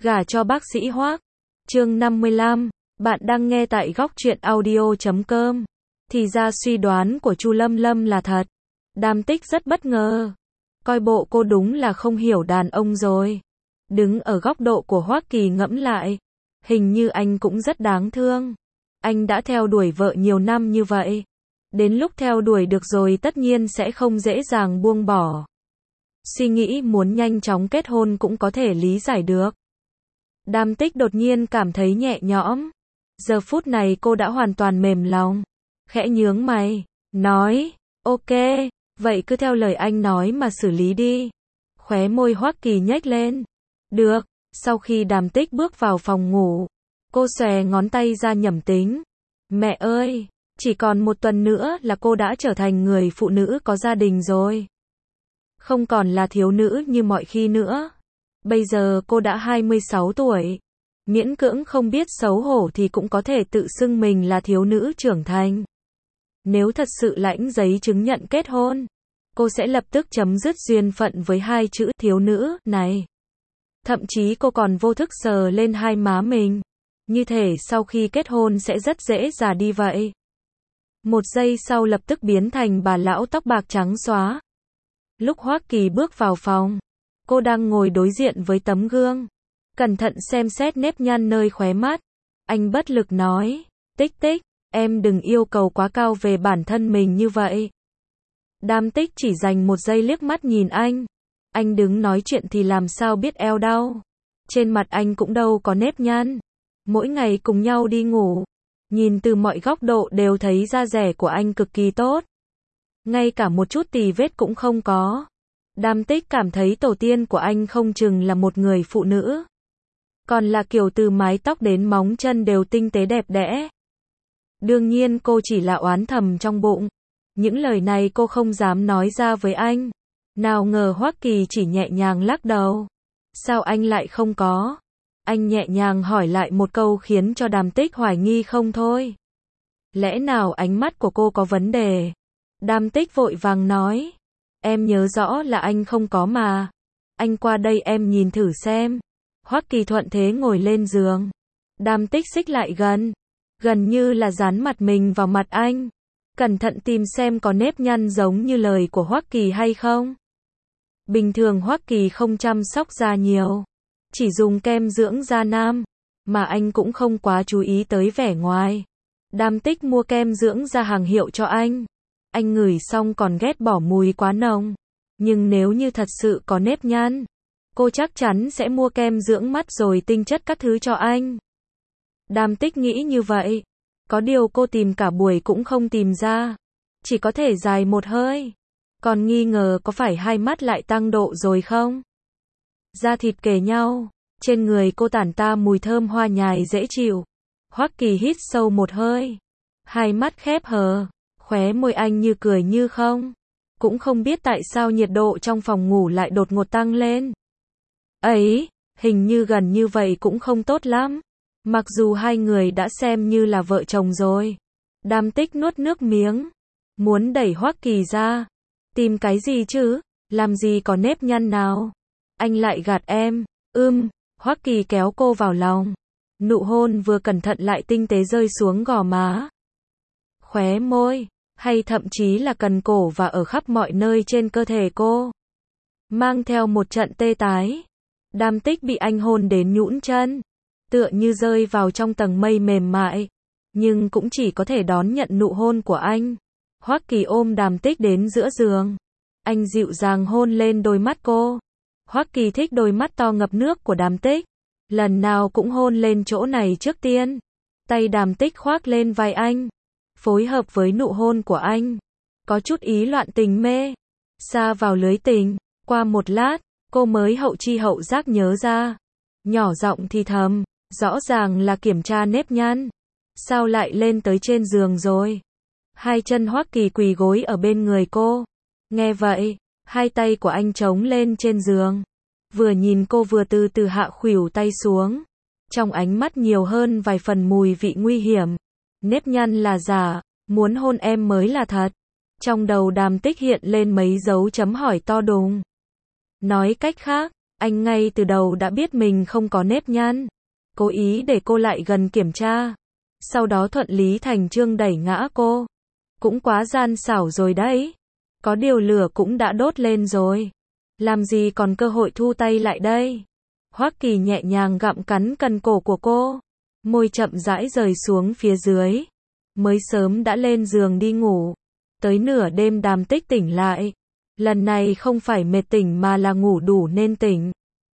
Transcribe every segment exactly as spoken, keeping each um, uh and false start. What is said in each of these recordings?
Gả cho bác sĩ Hoắc. Chương năm mươi lăm. Bạn đang nghe tại góc truyện audio chấm com. Thì ra suy đoán của Chu Lâm Lâm là thật. Đàm Tích rất bất ngờ. Coi bộ cô đúng là không hiểu đàn ông rồi. Đứng ở góc độ của Hoắc Kỳ ngẫm lại, hình như anh cũng rất đáng thương. Anh đã theo đuổi vợ nhiều năm như vậy. Đến lúc theo đuổi được rồi tất nhiên sẽ không dễ dàng buông bỏ. Suy nghĩ muốn nhanh chóng kết hôn cũng có thể lý giải được. Đàm Tích đột nhiên cảm thấy nhẹ nhõm. Giờ phút này cô đã hoàn toàn mềm lòng. Khẽ nhướng mày, nói, ok, vậy cứ theo lời anh nói mà xử lý đi. Khóe môi Hoắc Kỳ nhếch lên. Được, sau khi Đàm Tích bước vào phòng ngủ, cô xòe ngón tay ra nhẩm tính. Mẹ ơi, chỉ còn một tuần nữa là cô đã trở thành người phụ nữ có gia đình rồi. Không còn là thiếu nữ như mọi khi nữa. Bây giờ cô đã hai mươi sáu tuổi. Miễn cưỡng không biết xấu hổ thì cũng có thể tự xưng mình là thiếu nữ trưởng thành. Nếu thật sự lãnh giấy chứng nhận kết hôn, cô sẽ lập tức chấm dứt duyên phận với hai chữ thiếu nữ này. Thậm chí cô còn vô thức sờ lên hai má mình. Như thể sau khi kết hôn sẽ rất dễ già đi vậy. Một giây sau lập tức biến thành bà lão tóc bạc trắng xóa. Lúc Hoắc Kỳ bước vào phòng, cô đang ngồi đối diện với tấm gương, cẩn thận xem xét nếp nhăn nơi khóe mắt. Anh bất lực nói, Tích Tích, em đừng yêu cầu quá cao về bản thân mình như vậy. Đàm Tích chỉ dành một giây liếc mắt nhìn anh. Anh đứng nói chuyện thì làm sao biết eo đau. Trên mặt anh cũng đâu có nếp nhăn. Mỗi ngày cùng nhau đi ngủ, nhìn từ mọi góc độ đều thấy da dẻ của anh cực kỳ tốt. Ngay cả một chút tì vết cũng không có. Đàm Tích cảm thấy tổ tiên của anh không chừng là một người phụ nữ. Còn là kiểu từ mái tóc đến móng chân đều tinh tế đẹp đẽ. Đương nhiên cô chỉ là oán thầm trong bụng. Những lời này cô không dám nói ra với anh. Nào ngờ Hoắc Kỳ chỉ nhẹ nhàng lắc đầu. Sao anh lại không có? Anh nhẹ nhàng hỏi lại một câu khiến cho Đàm Tích hoài nghi không thôi. Lẽ nào ánh mắt của cô có vấn đề? Đàm Tích vội vàng nói. Em nhớ rõ là anh không có mà. Anh qua đây em nhìn thử xem. Hoắc Kỳ thuận thế ngồi lên giường. Đàm Tích xích lại gần. Gần như là dán mặt mình vào mặt anh. Cẩn thận tìm xem có nếp nhăn giống như lời của Hoắc Kỳ hay không. Bình thường Hoắc Kỳ không chăm sóc da nhiều. Chỉ dùng kem dưỡng da nam. Mà anh cũng không quá chú ý tới vẻ ngoài. Đàm Tích mua kem dưỡng da hàng hiệu cho anh. Anh ngửi xong còn ghét bỏ mùi quá nồng. Nhưng nếu như thật sự có nếp nhăn, cô chắc chắn sẽ mua kem dưỡng mắt rồi tinh chất các thứ cho anh. Đàm Tích nghĩ như vậy. Có điều cô tìm cả buổi cũng không tìm ra. Chỉ có thể dài một hơi. Còn nghi ngờ có phải hai mắt lại tăng độ rồi không? Da thịt kề nhau. Trên người cô tản ta mùi thơm hoa nhài dễ chịu. Hoắc Kỳ hít sâu một hơi. Hai mắt khép hờ. Khóe môi anh như cười như không. Cũng không biết tại sao nhiệt độ trong phòng ngủ lại đột ngột tăng lên. Ấy, hình như gần như vậy cũng không tốt lắm. Mặc dù hai người đã xem như là vợ chồng rồi. Đàm Tích nuốt nước miếng. Muốn đẩy Hoắc Kỳ ra. Tìm cái gì chứ? Làm gì có nếp nhăn nào? Anh lại gạt em. Ưm, Hoắc Kỳ kéo cô vào lòng. Nụ hôn vừa cẩn thận lại tinh tế rơi xuống gò má. Khóe môi. Hay thậm chí là cần cổ và ở khắp mọi nơi trên cơ thể cô. Mang theo một trận tê tái. Đàm Tích bị anh hôn đến nhũn chân. Tựa như rơi vào trong tầng mây mềm mại. Nhưng cũng chỉ có thể đón nhận nụ hôn của anh. Hoắc Kỳ ôm Đàm Tích đến giữa giường. Anh dịu dàng hôn lên đôi mắt cô. Hoắc Kỳ thích đôi mắt to ngập nước của Đàm Tích. Lần nào cũng hôn lên chỗ này trước tiên. Tay Đàm Tích khoác lên vai anh. Phối hợp với nụ hôn của anh. Có chút ý loạn tình mê. Sa vào lưới tình. Qua một lát, cô mới hậu chi hậu giác nhớ ra. Nhỏ giọng thì thầm. Rõ ràng là kiểm tra nếp nhăn. Sao lại lên tới trên giường rồi? Hai chân Hoắc Kỳ quỳ gối ở bên người cô. Nghe vậy, hai tay của anh chống lên trên giường. Vừa nhìn cô vừa từ từ hạ khuỷu tay xuống. Trong ánh mắt nhiều hơn vài phần mùi vị nguy hiểm. Nếp nhăn là giả, muốn hôn em mới là thật. Trong đầu Đàm Tích hiện lên mấy dấu chấm hỏi to đùng. Nói cách khác, Anh ngay từ đầu đã biết mình không có nếp nhăn, cố ý để cô lại gần kiểm tra, sau đó thuận lý thành chương đẩy ngã cô. Cũng quá gian xảo rồi đấy. Có điều lửa cũng đã đốt lên rồi. Làm gì còn cơ hội thu tay lại đây. Hoắc Kỳ nhẹ nhàng gặm cắn cần cổ của cô. Môi chậm rãi rời xuống phía dưới. Mới sớm đã lên giường đi ngủ. Tới nửa đêm Đàm Tích tỉnh lại. Lần này không phải mệt tỉnh mà là ngủ đủ nên tỉnh.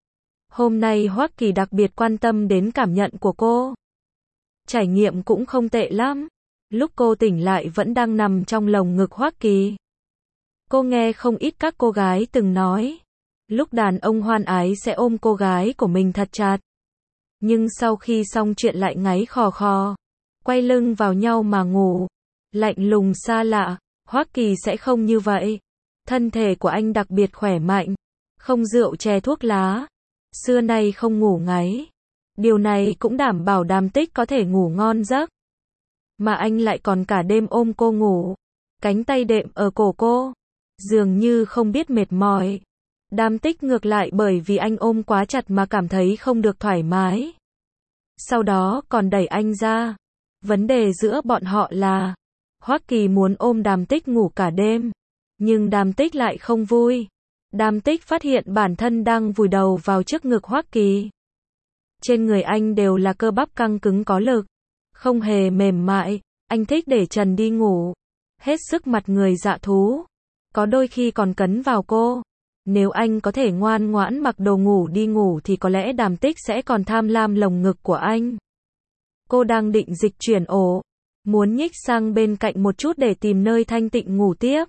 Hôm nay Hoắc Kỳ đặc biệt quan tâm đến cảm nhận của cô. Trải nghiệm cũng không tệ lắm. Lúc cô tỉnh lại vẫn đang nằm trong lồng ngực Hoắc Kỳ. Cô nghe không ít các cô gái từng nói. Lúc đàn ông hoan ái sẽ ôm cô gái của mình thật chặt. Nhưng sau khi xong chuyện lại ngáy khò khò. Quay lưng vào nhau mà ngủ. Lạnh lùng xa lạ. Hoắc Kỳ sẽ không như vậy. Thân thể của anh đặc biệt khỏe mạnh. Không rượu chè thuốc lá. Xưa nay không ngủ ngáy. Điều này cũng đảm bảo Đàm Tích có thể ngủ ngon giấc. Mà anh lại còn cả đêm ôm cô ngủ. Cánh tay đệm ở cổ cô. Dường như không biết mệt mỏi. Đàm Tích ngược lại bởi vì anh ôm quá chặt mà cảm thấy không được thoải mái. Sau đó còn đẩy anh ra. Vấn đề giữa bọn họ là Hoắc Kỳ muốn ôm Đàm Tích ngủ cả đêm. Nhưng Đàm Tích lại không vui. Đàm Tích phát hiện bản thân đang vùi đầu vào trước ngực Hoắc Kỳ. Trên người anh đều là cơ bắp căng cứng có lực. Không hề mềm mại. Anh thích để trần đi ngủ. Hết sức mặt người dạ thú. Có đôi khi còn cấn vào cô. Nếu anh có thể ngoan ngoãn mặc đồ ngủ đi ngủ thì có lẽ Đàm Tích sẽ còn tham lam lồng ngực của anh. Cô đang định dịch chuyển ổ. Muốn nhích sang bên cạnh một chút để tìm nơi thanh tịnh ngủ tiếp.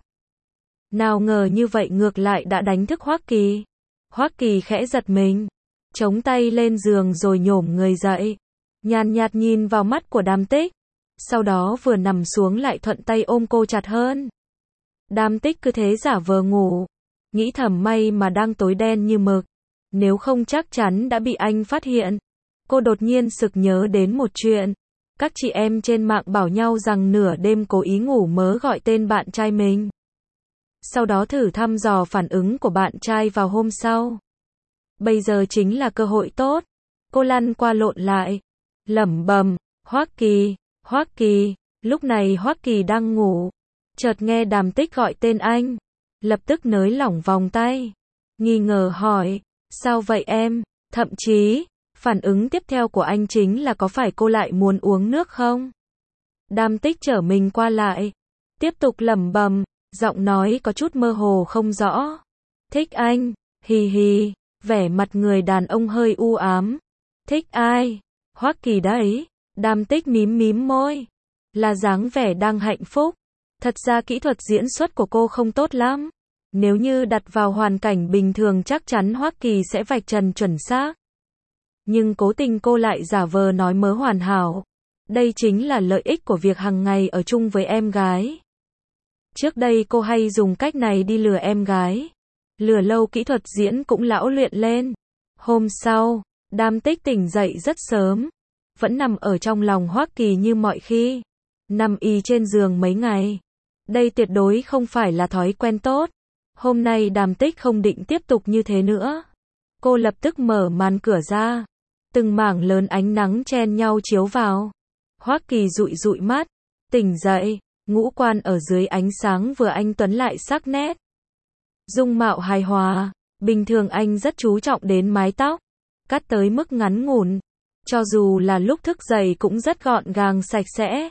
Nào ngờ như vậy ngược lại đã đánh thức Hoắc Kỳ. Hoắc Kỳ khẽ giật mình. Chống tay lên giường rồi nhổm người dậy. Nhàn nhạt nhìn vào mắt của Đàm Tích. Sau đó vừa nằm xuống lại thuận tay ôm cô chặt hơn. Đàm Tích cứ thế giả vờ ngủ. Nghĩ thầm may mà đang tối đen như mực. Nếu không chắc chắn đã bị anh phát hiện. Cô đột nhiên sực nhớ đến một chuyện. Các chị em trên mạng bảo nhau rằng nửa đêm cố ý ngủ mớ gọi tên bạn trai mình. Sau đó thử thăm dò phản ứng của bạn trai vào hôm sau. Bây giờ chính là cơ hội tốt. Cô lăn qua lộn lại. Lẩm bẩm, Hoắc Kỳ, Hoắc Kỳ. Lúc này Hoắc Kỳ đang ngủ. Chợt nghe Đàm Tích gọi tên anh. Lập tức nới lỏng vòng tay. Nghi ngờ hỏi, sao vậy em? Thậm chí, phản ứng tiếp theo của anh chính là có phải cô lại muốn uống nước không? Đàm Tích trở mình qua lại. Tiếp tục lẩm bẩm, giọng nói có chút mơ hồ không rõ. Thích anh, hì hì, vẻ mặt người đàn ông hơi u ám. Thích ai? Hoắc Kỳ đấy. Đàm Tích mím mím môi. Là dáng vẻ đang hạnh phúc. Thật ra kỹ thuật diễn xuất của cô không tốt lắm. Nếu như đặt vào hoàn cảnh bình thường chắc chắn Hoắc Kỳ sẽ vạch trần chuẩn xác. Nhưng cố tình cô lại giả vờ nói mớ hoàn hảo. Đây chính là lợi ích của việc hàng ngày ở chung với em gái. Trước đây cô hay dùng cách này đi lừa em gái. Lừa lâu kỹ thuật diễn cũng lão luyện lên. Hôm sau, Đàm Tích tỉnh dậy rất sớm. Vẫn nằm ở trong lòng Hoắc Kỳ như mọi khi. Nằm y trên giường mấy ngày. Đây tuyệt đối không phải là thói quen tốt. Hôm nay Đàm Tích không định tiếp tục như thế nữa. Cô lập tức mở màn cửa ra. Từng mảng lớn ánh nắng chen nhau chiếu vào. Hoắc Kỳ dụi dụi mắt. Tỉnh dậy. Ngũ quan ở dưới ánh sáng vừa anh tuấn lại sắc nét. Dung mạo hài hòa. Bình thường anh rất chú trọng đến mái tóc. Cắt tới mức ngắn ngủn. Cho dù là lúc thức dậy cũng rất gọn gàng sạch sẽ.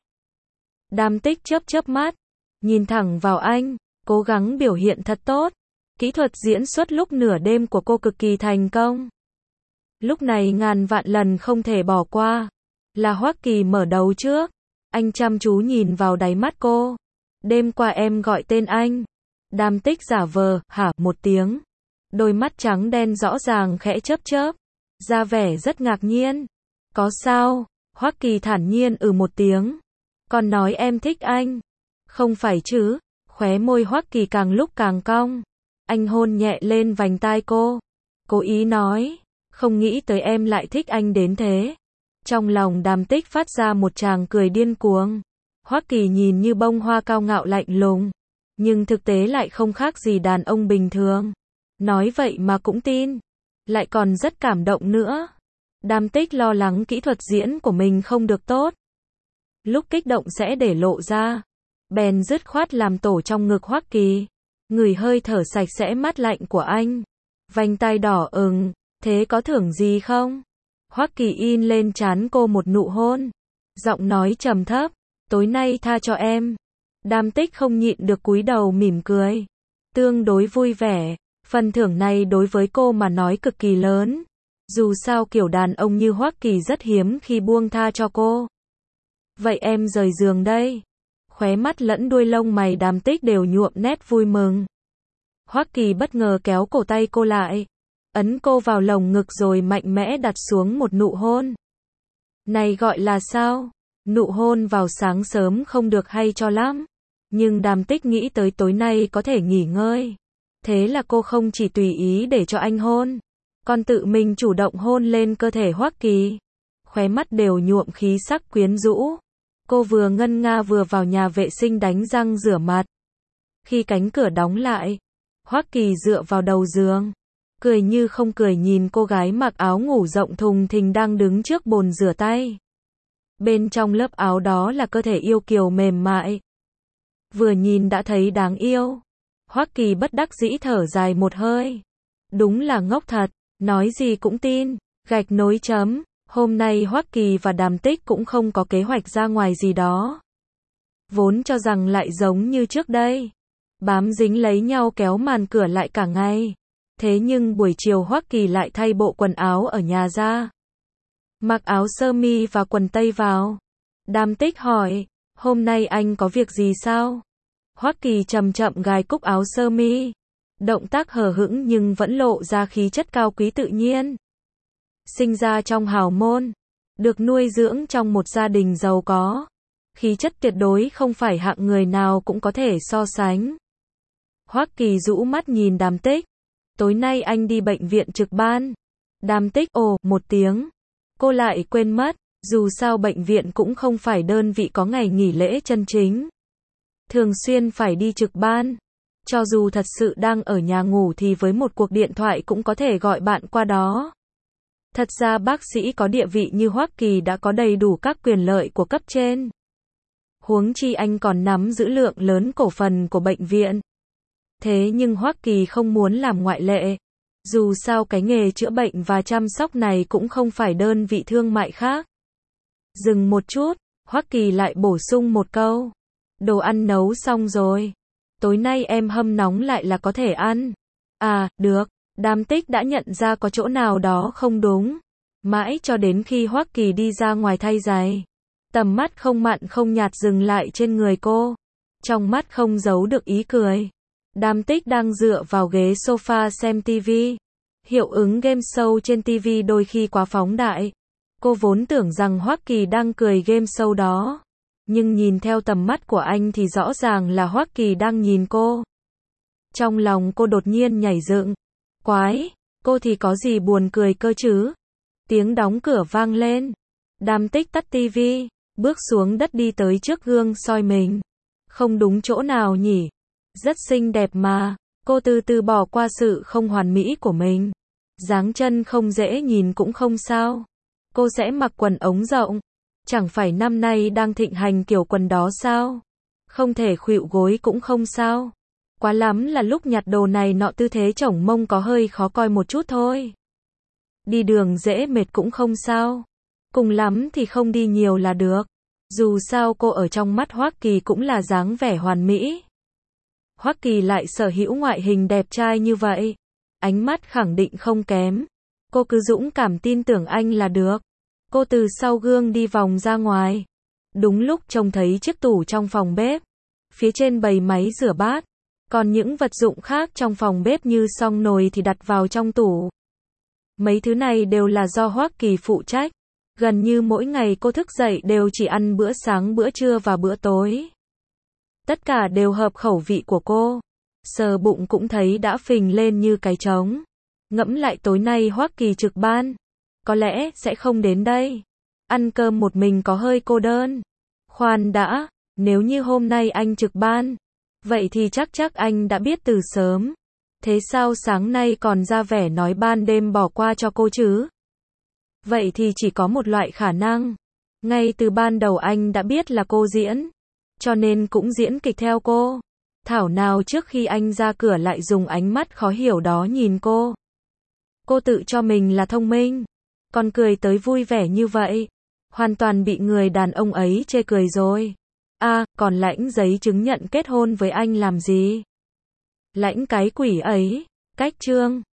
Đàm Tích chớp chớp mắt. Nhìn thẳng vào anh. Cố gắng biểu hiện thật tốt. Kỹ thuật diễn xuất lúc nửa đêm của cô cực kỳ thành công. Lúc này ngàn vạn lần không thể bỏ qua. Là Hoắc Kỳ mở đầu trước. Anh chăm chú nhìn vào đáy mắt cô. Đêm qua em gọi tên anh. Đàm Tích giả vờ, hả một tiếng. Đôi mắt trắng đen rõ ràng khẽ chớp chớp. Ra vẻ rất ngạc nhiên. Có sao? Hoắc Kỳ thản nhiên ừ một tiếng. Còn nói em thích anh. Không phải chứ? Khóe môi Hoắc Kỳ càng lúc càng cong. Anh hôn nhẹ lên vành tai cô. Cố ý nói. Không nghĩ tới em lại thích anh đến thế. Trong lòng Đàm Tích phát ra một tràng cười điên cuồng. Hoắc Kỳ nhìn như bông hoa cao ngạo lạnh lùng. Nhưng thực tế lại không khác gì đàn ông bình thường. Nói vậy mà cũng tin. lại còn rất cảm động nữa. Đàm Tích lo lắng kỹ thuật diễn của mình không được tốt. Lúc kích động sẽ để lộ ra. Bèn dứt khoát làm tổ trong ngực Hoắc Kỳ. Ngửi hơi thở sạch sẽ mát lạnh của anh. Vành tai đỏ ửng, thế có thưởng gì không? Hoắc Kỳ in lên trán cô một nụ hôn. Giọng nói trầm thấp, tối nay tha cho em. Đàm Tích không nhịn được cúi đầu mỉm cười. Tương đối vui vẻ, phần thưởng này đối với cô mà nói cực kỳ lớn. Dù sao kiểu đàn ông như Hoắc Kỳ rất hiếm khi buông tha cho cô. Vậy em rời giường đây. Khóe mắt lẫn đuôi lông mày Đàm Tích đều nhuộm nét vui mừng. Hoắc Kỳ bất ngờ kéo cổ tay cô lại, ấn cô vào lồng ngực rồi mạnh mẽ đặt xuống một nụ hôn. Này gọi là sao? Nụ hôn vào sáng sớm không được hay cho lắm. Nhưng Đàm Tích nghĩ tới tối nay có thể nghỉ ngơi. Thế là cô không chỉ tùy ý để cho anh hôn, còn tự mình chủ động hôn lên cơ thể Hoắc Kỳ. Khóe mắt đều nhuộm khí sắc quyến rũ. Cô vừa ngân nga vừa vào nhà vệ sinh đánh răng rửa mặt. Khi cánh cửa đóng lại, Hoắc Kỳ dựa vào đầu giường, cười như không cười nhìn cô gái mặc áo ngủ rộng thùng thình đang đứng trước bồn rửa tay. Bên trong lớp áo đó là cơ thể yêu kiều mềm mại. Vừa nhìn đã thấy đáng yêu. Hoắc Kỳ bất đắc dĩ thở dài một hơi. Đúng là ngốc thật, nói gì cũng tin. Gạch nối chấm. Hôm nay Hoắc Kỳ và Đàm Tích cũng không có kế hoạch ra ngoài gì đó. Vốn cho rằng lại giống như trước đây, bám dính lấy nhau kéo màn cửa lại cả ngày. Thế nhưng buổi chiều Hoắc Kỳ lại thay bộ quần áo ở nhà ra. Mặc áo sơ mi và quần tây vào. Đàm Tích hỏi, hôm nay anh có việc gì sao? Hoắc Kỳ chậm chậm gài cúc áo sơ mi. Động tác hờ hững nhưng vẫn lộ ra khí chất cao quý tự nhiên. Sinh ra trong hào môn, được nuôi dưỡng trong một gia đình giàu có. Khí chất tuyệt đối không phải hạng người nào cũng có thể so sánh. Hoắc Kỳ rũ mắt nhìn Đàm Tích. Tối nay anh đi bệnh viện trực ban. Đàm Tích ồ một tiếng. Cô lại quên mất, dù sao bệnh viện cũng không phải đơn vị có ngày nghỉ lễ chân chính. Thường xuyên phải đi trực ban. Cho dù thật sự đang ở nhà ngủ thì với một cuộc điện thoại cũng có thể gọi bạn qua đó. Thật ra bác sĩ có địa vị như Hoắc Kỳ đã có đầy đủ các quyền lợi của cấp trên. Huống chi anh còn nắm giữ lượng lớn cổ phần của bệnh viện. Thế nhưng Hoắc Kỳ không muốn làm ngoại lệ. Dù sao cái nghề chữa bệnh và chăm sóc này cũng không phải đơn vị thương mại khác. Dừng một chút, Hoắc Kỳ lại bổ sung một câu. Đồ ăn nấu xong rồi. Tối nay em hâm nóng lại là có thể ăn. À, được. Đàm Tích đã nhận ra có chỗ nào đó không đúng. Mãi cho đến khi Hoắc Kỳ đi ra ngoài thay giày. Tầm mắt không mặn không nhạt dừng lại trên người cô. Trong mắt không giấu được ý cười. Đàm Tích đang dựa vào ghế sofa xem tivi. Hiệu ứng game show trên tivi đôi khi quá phóng đại. Cô vốn tưởng rằng Hoắc Kỳ đang cười game show đó. Nhưng nhìn theo tầm mắt của anh thì rõ ràng là Hoắc Kỳ đang nhìn cô. Trong lòng cô đột nhiên nhảy dựng. Quái, cô thì có gì buồn cười cơ chứ? Tiếng đóng cửa vang lên. Đàm Tích tắt tivi, bước xuống đất đi tới trước gương soi mình. Không đúng chỗ nào nhỉ? Rất xinh đẹp mà. Cô từ từ bỏ qua sự không hoàn mỹ của mình. Dáng chân không dễ nhìn cũng không sao. Cô sẽ mặc quần ống rộng. Chẳng phải năm nay đang thịnh hành kiểu quần đó sao? Không thể khuỵu gối cũng không sao. Quá lắm là lúc nhặt đồ này nọ tư thế chổng mông có hơi khó coi một chút thôi. Đi đường dễ mệt cũng không sao. Cùng lắm thì không đi nhiều là được. Dù sao cô ở trong mắt Hoắc Kỳ cũng là dáng vẻ hoàn mỹ. Hoắc Kỳ lại sở hữu ngoại hình đẹp trai như vậy. Ánh mắt khẳng định không kém. Cô cứ dũng cảm tin tưởng anh là được. Cô từ sau gương đi vòng ra ngoài. Đúng lúc trông thấy chiếc tủ trong phòng bếp. Phía trên bày máy rửa bát. Còn những vật dụng khác trong phòng bếp như xông nồi thì đặt vào trong tủ. Mấy thứ này đều là do Hoắc Kỳ phụ trách. Gần như mỗi ngày cô thức dậy đều chỉ ăn bữa sáng, bữa trưa và bữa tối. Tất cả đều hợp khẩu vị của cô. Sờ bụng cũng thấy đã phình lên như cái trống. Ngẫm lại tối nay Hoắc Kỳ trực ban. Có lẽ sẽ không đến đây. Ăn cơm một mình có hơi cô đơn. Khoan đã, nếu như hôm nay anh trực ban, vậy thì chắc chắc anh đã biết từ sớm. Thế sao sáng nay còn ra vẻ nói ban đêm bỏ qua cho cô chứ? Vậy thì chỉ có một loại khả năng. Ngay từ ban đầu anh đã biết là cô diễn, cho nên cũng diễn kịch theo cô. Thảo nào trước khi anh ra cửa lại dùng ánh mắt khó hiểu đó nhìn cô. Cô tự cho mình là thông minh, còn cười tới vui vẻ như vậy. Hoàn toàn bị người đàn ông ấy chê cười rồi. À, còn lãnh giấy chứng nhận kết hôn với anh làm gì? Lãnh cái quỷ ấy. Cách chương